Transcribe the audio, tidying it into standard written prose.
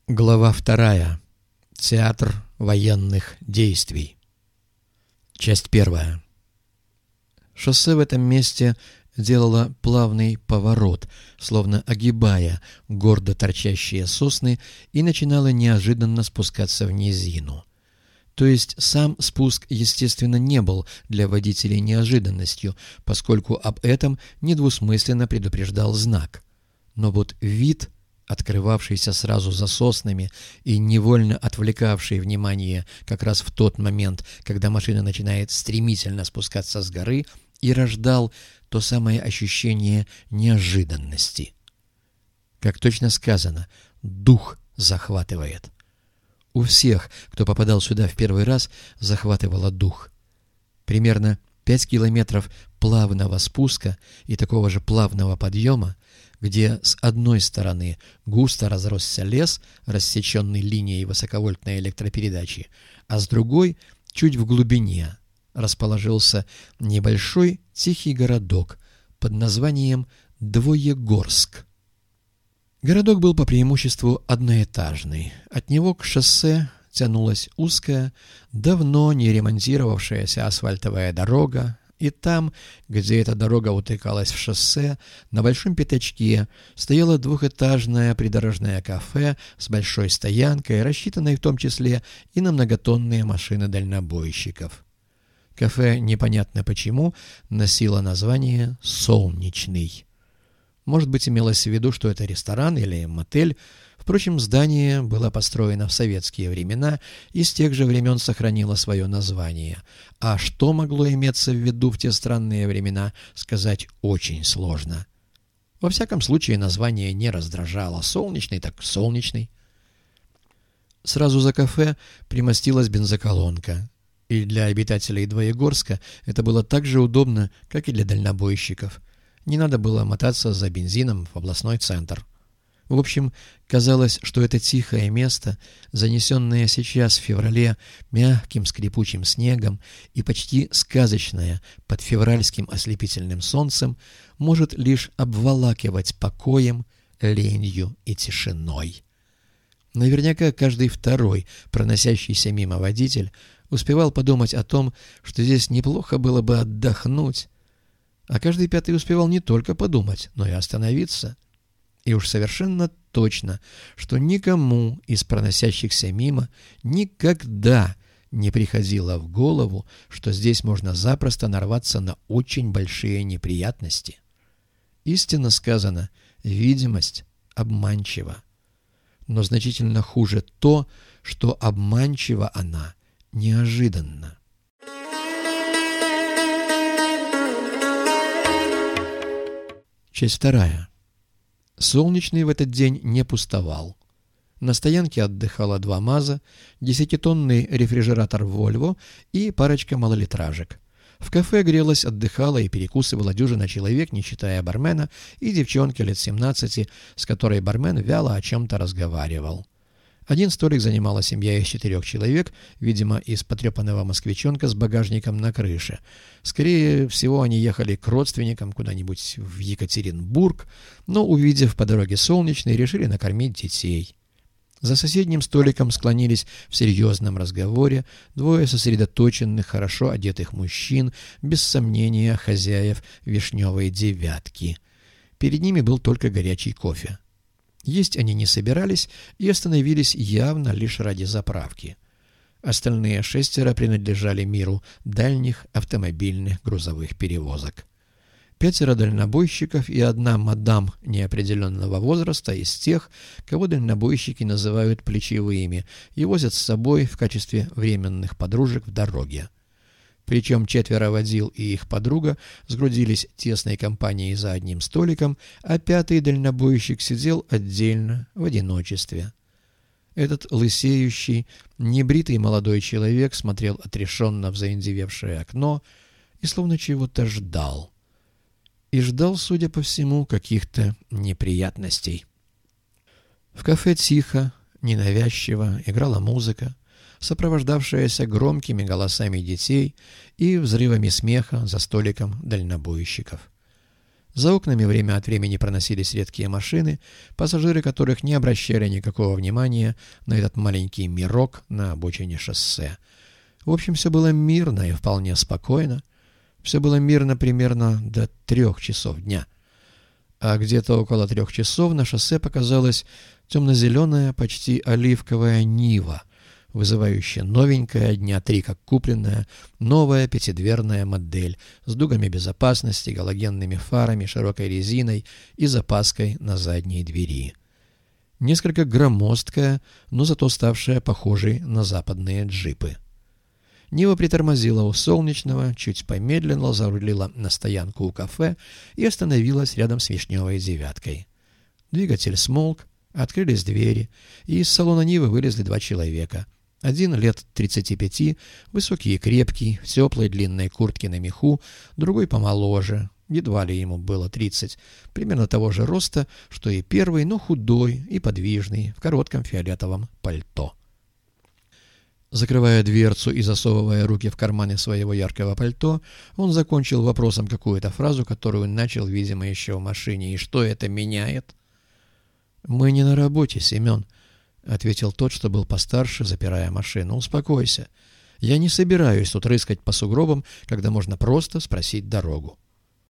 Глава 2. Театр военных действий. Часть 1. Шоссе в этом месте делало плавный поворот, словно огибая гордо торчащие сосны, и начинало неожиданно спускаться в низину. То есть сам спуск, естественно, не был для водителей неожиданностью, поскольку об этом недвусмысленно предупреждал знак. Но вот вид, открывавшийся сразу за соснами и невольно отвлекавший внимание как раз в тот момент, когда машина начинает стремительно спускаться с горы, и рождал то самое ощущение неожиданности. Как точно сказано, дух захватывает. У всех, кто попадал сюда в первый раз, захватывало дух. Примерно 5 километров плавного спуска и такого же плавного подъема, где с одной стороны густо разросся лес, рассеченный линией высоковольтной электропередачи, а с другой, чуть в глубине, расположился небольшой тихий городок под названием Двоегорск. Городок был по преимуществу одноэтажный. От него к шоссе тянулась узкая, давно не ремонтировавшаяся асфальтовая дорога, и там, где эта дорога утыкалась в шоссе, на большом пятачке стояло двухэтажное придорожное кафе с большой стоянкой, рассчитанной в том числе и на многотонные машины дальнобойщиков. Кафе, непонятно почему, носило название «Солнечный». Может быть, имелось в виду, что это ресторан или мотель. Впрочем, здание было построено в советские времена и с тех же времен сохранило свое название. А что могло иметься в виду в те странные времена, сказать очень сложно. Во всяком случае, название не раздражало. Солнечный так солнечный. Сразу за кафе примостилась бензоколонка. И для обитателей Двоегорска это было так же удобно, как и для дальнобойщиков. Не надо было мотаться за бензином в областной центр. В общем, казалось, что это тихое место, занесенное сейчас в феврале мягким скрипучим снегом и почти сказочное под февральским ослепительным солнцем, может лишь обволакивать покоем, ленью и тишиной. Наверняка каждый второй проносящийся мимо водитель успевал подумать о том, что здесь неплохо было бы отдохнуть, а каждый пятый успевал не только подумать, но и остановиться. И уж совершенно точно, что никому из проносящихся мимо никогда не приходило в голову, что здесь можно запросто нарваться на очень большие неприятности. Истинно сказано, видимость обманчива. Но значительно хуже то, что обманчива она неожиданно. Часть 2. Солнечный в этот день не пустовал. На стоянке отдыхало 2 МАЗа, 10-тонный рефрижератор «Вольво» и парочка малолитражек. В кафе грелась, отдыхала и перекусывала дюжина человек, не считая бармена и девчонки лет 17, с которой бармен вяло о чем-то разговаривал. Один столик занимала семья из 4 человек, видимо, из потрепанного москвичонка с багажником на крыше. Скорее всего, они ехали к родственникам куда-нибудь в Екатеринбург, но, увидев по дороге Солнечный, решили накормить детей. За соседним столиком склонились в серьезном разговоре 2 сосредоточенных, хорошо одетых мужчин, без сомнения, хозяев вишневой девятки. Перед ними был только горячий кофе. Есть они не собирались и остановились явно лишь ради заправки. Остальные 6 принадлежали миру дальних автомобильных грузовых перевозок. 5 дальнобойщиков и 1 мадам неопределенного возраста из тех, кого дальнобойщики называют плечевыми и возят с собой в качестве временных подружек в дороге. Причем 4 водил и их подруга сгрудились тесной компанией за одним столиком, а 5-й дальнобойщик сидел отдельно, в одиночестве. Этот лысеющий, небритый молодой человек смотрел отрешенно в заиндевевшее окно и словно чего-то ждал. И ждал, судя по всему, каких-то неприятностей. В кафе тихо, ненавязчиво играла музыка, сопровождавшаяся громкими голосами детей и взрывами смеха за столиком дальнобойщиков. За окнами время от времени проносились редкие машины, пассажиры которых не обращали никакого внимания на этот маленький мирок на обочине шоссе. В общем, все было мирно и вполне спокойно. Все было мирно примерно до 3 часов дня. А где-то около 3 часов на шоссе показалась темно-зеленая, почти оливковая Нива, вызывающая новенькая, дня 3 как купленная, новая пятидверная модель с дугами безопасности, галогенными фарами, широкой резиной и запаской на задней двери. Несколько громоздкая, но зато ставшая похожей на западные джипы. Нива притормозила у Солнечного, чуть помедленно зарулила на стоянку у кафе и остановилась рядом с вишневой девяткой. Двигатель смолк, открылись двери, и из салона Нивы вылезли 2 человека. Один лет 35, высокий и крепкий, в теплой длинной куртке на меху, другой помоложе, едва ли ему было 30, примерно того же роста, что и первый, но худой и подвижный, в коротком фиолетовом пальто. Закрывая дверцу и засовывая руки в карманы своего яркого пальто, он закончил вопросом какую-то фразу, которую начал, видимо, еще в машине. «И что это меняет?» «Мы не на работе, Семен», — ответил тот, что был постарше, запирая машину. «Успокойся. Я не собираюсь тут рыскать по сугробам, когда можно просто спросить дорогу».